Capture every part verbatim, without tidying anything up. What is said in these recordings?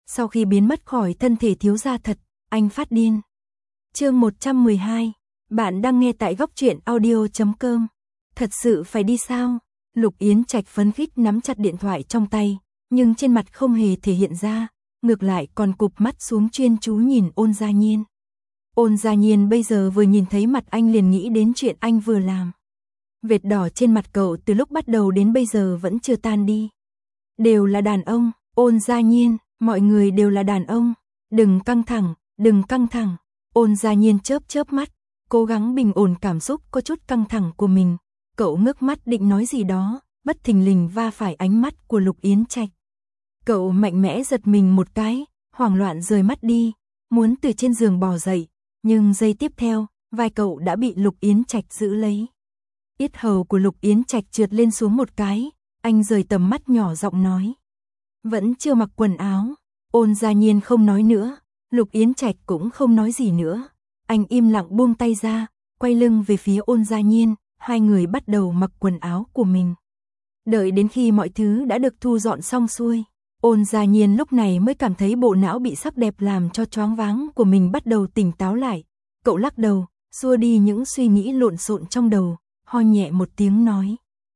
Sau khi biến mất khỏi thân thể thiếu gia thật, anh phát điên. Chương một trăm mười hai, bạn đang nghe tại góc truyện audio chấm com. Thật sự phải đi sao? Lục Yến Trạch phấn khích nắm chặt điện thoại trong tay, nhưng trên mặt không hề thể hiện ra, ngược lại còn cụp mắt xuống chuyên chú nhìn Ôn Gia Nhiên. Ôn Gia Nhiên bây giờ vừa nhìn thấy mặt anh liền nghĩ đến chuyện anh vừa làm. Vệt đỏ trên mặt cậu từ lúc bắt đầu đến bây giờ vẫn chưa tan đi. Đều là đàn ông, Ôn Gia Nhiên, mọi người đều là đàn ông, đừng căng thẳng, đừng căng thẳng. Ôn Gia Nhiên chớp chớp mắt, cố gắng bình ổn cảm xúc có chút căng thẳng của mình. Cậu ngước mắt định nói gì đó, bất thình lình va phải ánh mắt của Lục Yến Trạch. Cậu mạnh mẽ giật mình một cái, hoảng loạn rời mắt đi, muốn từ trên giường bò dậy, nhưng giây tiếp theo, vai cậu đã bị Lục Yến Trạch giữ lấy. Yết hầu của Lục Yến Trạch trượt lên xuống một cái, anh rời tầm mắt nhỏ giọng nói. Vẫn chưa mặc quần áo. Ôn Gia Nhiên không nói nữa, Lục Yến Trạch cũng không nói gì nữa. Anh im lặng buông tay ra, quay lưng về phía Ôn Gia Nhiên, hai người bắt đầu mặc quần áo của mình. Đợi đến khi mọi thứ đã được thu dọn xong xuôi, Ôn Gia Nhiên lúc này mới cảm thấy bộ não bị sắc đẹp làm cho choáng váng của mình bắt đầu tỉnh táo lại. Cậu lắc đầu, xua đi những suy nghĩ lộn xộn trong đầu, ho nhẹ một tiếng nói.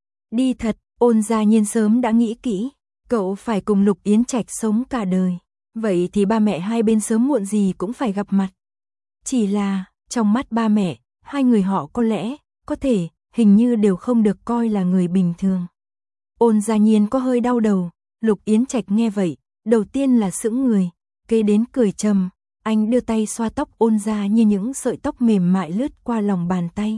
Đi thật. Ôn Gia Nhiên sớm đã nghĩ kỹ, cậu phải cùng Lục Yến Trạch sống cả đời. Vậy thì ba mẹ hai bên sớm muộn gì cũng phải gặp mặt. Chỉ là, trong mắt ba mẹ, hai người họ có lẽ, có thể, hình như đều không được coi là người bình thường. Ôn Gia Nhiên có hơi đau đầu, Lục Yến Trạch nghe vậy, đầu tiên là sững người, kế đến cười trầm, anh đưa tay xoa tóc Ôn Gia như những sợi tóc mềm mại lướt qua lòng bàn tay.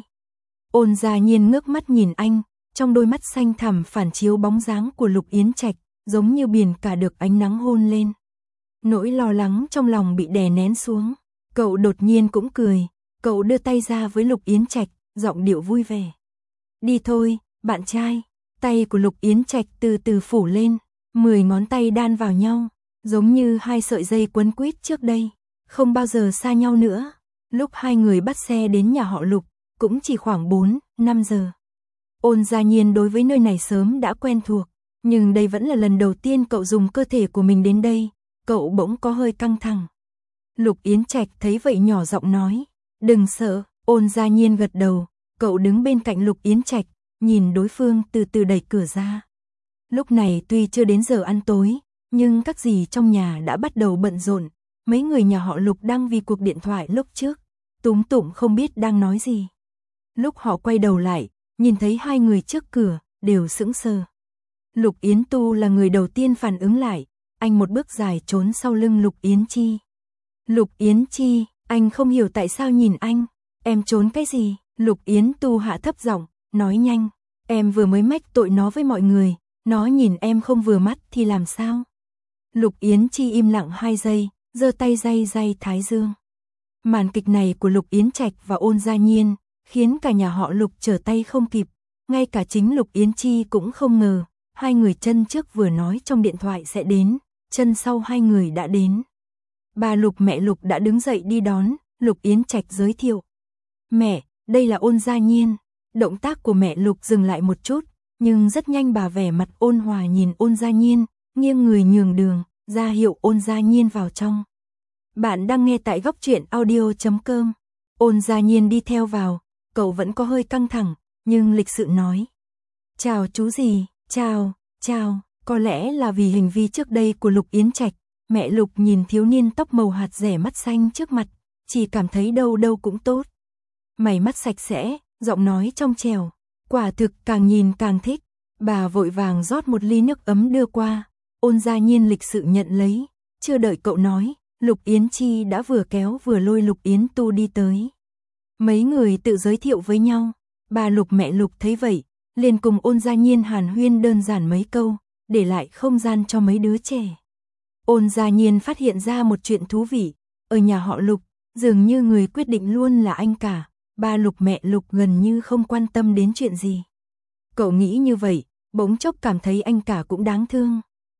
Ôn Gia Nhiên ngước mắt nhìn anh, trong đôi mắt xanh thẳm phản chiếu bóng dáng của Lục Yến Trạch, giống như biển cả được ánh nắng hôn lên. Nỗi lo lắng trong lòng bị đè nén xuống, cậu đột nhiên cũng cười, cậu đưa tay ra với Lục Yến Trạch, giọng điệu vui vẻ. Đi thôi, bạn trai. Tay của Lục Yến Trạch từ từ phủ lên, mười ngón tay đan vào nhau, giống như hai sợi dây quấn quýt trước đây, không bao giờ xa nhau nữa. Lúc hai người bắt xe đến nhà họ Lục, cũng chỉ khoảng bốn, năm giờ. Ôn Gia Nhiên đối với nơi này sớm đã quen thuộc, nhưng đây vẫn là lần đầu tiên cậu dùng cơ thể của mình đến đây, cậu bỗng có hơi căng thẳng. Lục Yến Trạch thấy vậy nhỏ giọng nói, đừng sợ. Ôn Gia Nhiên gật đầu, cậu đứng bên cạnh Lục Yến Trạch, nhìn đối phương từ từ đẩy cửa ra. Lúc này tuy chưa đến giờ ăn tối, nhưng các dì trong nhà đã bắt đầu bận rộn, mấy người nhà họ Lục đang vì cuộc điện thoại lúc trước, túm tụm không biết đang nói gì. Lúc họ quay đầu lại, nhìn thấy hai người trước cửa, đều sững sờ. Lục Yến Tu là người đầu tiên phản ứng lại, anh một bước dài trốn sau lưng Lục Yến Chi. Lục Yến Chi, anh không hiểu tại sao nhìn anh, em trốn cái gì? Lục Yến Tu hạ thấp giọng, nói nhanh, em vừa mới mách tội nó với mọi người, nó nhìn em không vừa mắt thì làm sao? Lục Yến Chi im lặng hai giây, giơ tay day day thái dương. Màn kịch này của Lục Yến Trạch và Ôn Gia Nhiên, khiến cả nhà họ Lục trở tay không kịp, ngay cả chính Lục Yến Chi cũng không ngờ, hai người chân trước vừa nói trong điện thoại sẽ đến, chân sau hai người đã đến. Bà Lục mẹ Lục đã đứng dậy đi đón, Lục Yến Trạch giới thiệu. Mẹ, đây là Ôn Gia Nhiên. Động tác của mẹ Lục dừng lại một chút, nhưng rất nhanh bà vẻ mặt ôn hòa nhìn Ôn Gia Nhiên, nghiêng người nhường đường, ra hiệu Ôn Gia Nhiên vào trong. Bạn đang nghe tại góc truyện audio chấm com. Ôn Gia Nhiên đi theo vào, cậu vẫn có hơi căng thẳng, nhưng lịch sự nói. Chào chú dì, chào, chào. Có lẽ là vì hành vi trước đây của Lục Yến Trạch, mẹ Lục nhìn thiếu niên tóc màu hạt rẻ mắt xanh trước mặt, chỉ cảm thấy đâu đâu cũng tốt. Mày mắt sạch sẽ, giọng nói trong trẻo, quả thực càng nhìn càng thích. Bà vội vàng rót một ly nước ấm đưa qua, Ôn Gia Nhiên lịch sự nhận lấy, chưa đợi cậu nói, Lục Yến Chi đã vừa kéo vừa lôi Lục Yến Tu đi tới. Mấy người tự giới thiệu với nhau, bà Lục mẹ Lục thấy vậy, liền cùng Ôn Gia Nhiên hàn huyên đơn giản mấy câu, để lại không gian cho mấy đứa trẻ. Ôn Gia Nhiên phát hiện ra một chuyện thú vị, ở nhà họ Lục, dường như người quyết định luôn là anh cả, ba Lục mẹ Lục gần như không quan tâm đến chuyện gì. Cậu nghĩ như vậy, bỗng chốc cảm thấy anh cả cũng đáng thương.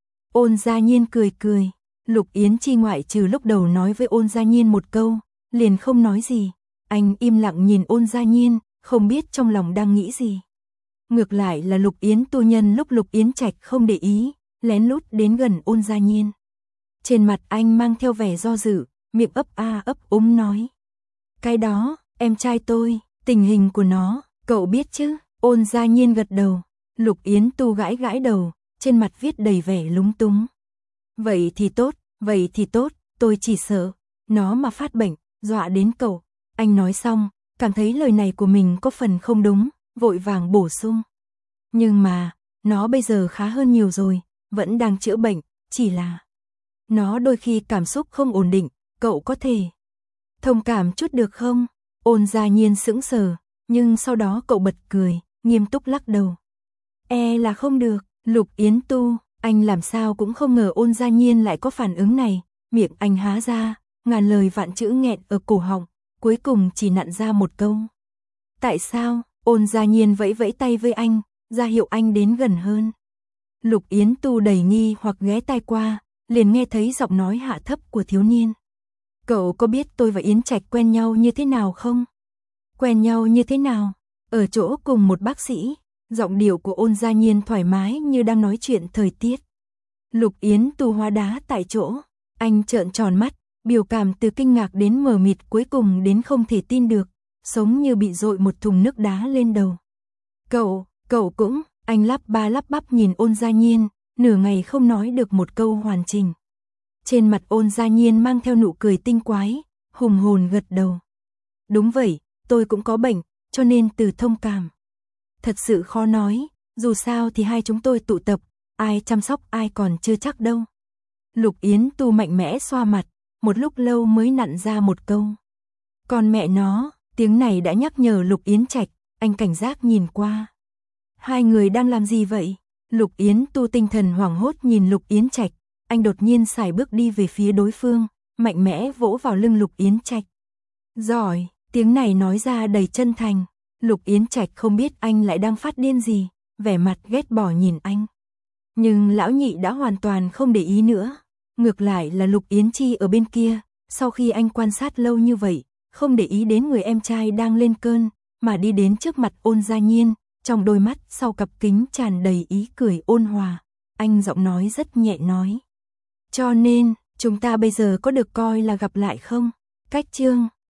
Ôn Gia Nhiên cười cười, Lục Yến Chi ngoại trừ lúc đầu nói với Ôn Gia Nhiên một câu, liền không nói gì. Anh im lặng nhìn Ôn Gia Nhiên, không biết trong lòng đang nghĩ gì. Ngược lại là Lục Yến Tu nhân lúc Lục Yến Trạch không để ý, lén lút đến gần Ôn Gia Nhiên. Trên mặt anh mang theo vẻ do dự, miệng ấp a ấp úng nói. Cái đó, em trai tôi, tình hình của nó, cậu biết chứ? Ôn Gia Nhiên gật đầu, Lục Yến Tu gãi gãi đầu, trên mặt viết đầy vẻ lúng túng. Vậy thì tốt, vậy thì tốt, tôi chỉ sợ, nó mà phát bệnh, dọa đến cậu. Anh nói xong, cảm thấy lời này của mình có phần không đúng, vội vàng bổ sung. Nhưng mà, nó bây giờ khá hơn nhiều rồi, vẫn đang chữa bệnh, chỉ là nó đôi khi cảm xúc không ổn định, cậu có thể thông cảm chút được không? Ôn Gia Nhiên sững sờ, nhưng sau đó cậu bật cười, nghiêm túc lắc đầu. E là không được, Lục Yến Tu, anh làm sao cũng không ngờ Ôn Gia Nhiên lại có phản ứng này, miệng anh há ra, ngàn lời vạn chữ nghẹn ở cổ họng, cuối cùng chỉ nặn ra một câu. Tại sao? Ôn Gia Nhiên vẫy vẫy tay với anh, ra hiệu anh đến gần hơn. Lục Yến Tu đầy nghi hoặc ghé tai qua, liền nghe thấy giọng nói hạ thấp của thiếu niên. Cậu có biết tôi và Yến Trạch quen nhau như thế nào không? Quen nhau như thế nào? Ở chỗ cùng một bác sĩ. Giọng điệu của Ôn Gia Nhiên thoải mái như đang nói chuyện thời tiết. Lục Yến Tu hóa đá tại chỗ. Anh trợn tròn mắt, biểu cảm từ kinh ngạc đến mờ mịt cuối cùng đến không thể tin được, giống như bị dội một thùng nước đá lên đầu. Cậu, cậu cũng, anh lắp ba lắp bắp nhìn Ôn Gia Nhiên, nửa ngày không nói được một câu hoàn chỉnh. Trên mặt Ôn Gia Nhiên mang theo nụ cười tinh quái, hùng hồn gật đầu. Đúng vậy, tôi cũng có bệnh, cho nên từ thông cảm. Thật sự khó nói, dù sao thì hai chúng tôi tụ tập, ai chăm sóc ai còn chưa chắc đâu. Lục Yến Tu mạnh mẽ xoa mặt, một lúc lâu mới nặn ra một câu. Còn mẹ nó, tiếng này đã nhắc nhở Lục Yến Trạch, anh cảnh giác nhìn qua. Hai người đang làm gì vậy? Lục Yến Tu tinh thần hoảng hốt nhìn Lục Yến Trạch, anh đột nhiên sải bước đi về phía đối phương, mạnh mẽ vỗ vào lưng Lục Yến Trạch. Giỏi, tiếng này nói ra đầy chân thành. Lục Yến Trạch không biết anh lại đang phát điên gì, vẻ mặt ghét bỏ nhìn anh. Nhưng lão nhị đã hoàn toàn không để ý nữa. Ngược lại là Lục Yến Chi ở bên kia, sau khi anh quan sát lâu như vậy, không để ý đến người em trai đang lên cơn, mà đi đến trước mặt Ôn Gia Nhiên, trong đôi mắt sau cặp kính tràn đầy ý cười ôn hòa. Anh giọng nói rất nhẹ nói. Cho nên, chúng ta bây giờ có được coi là gặp lại không? Cách chương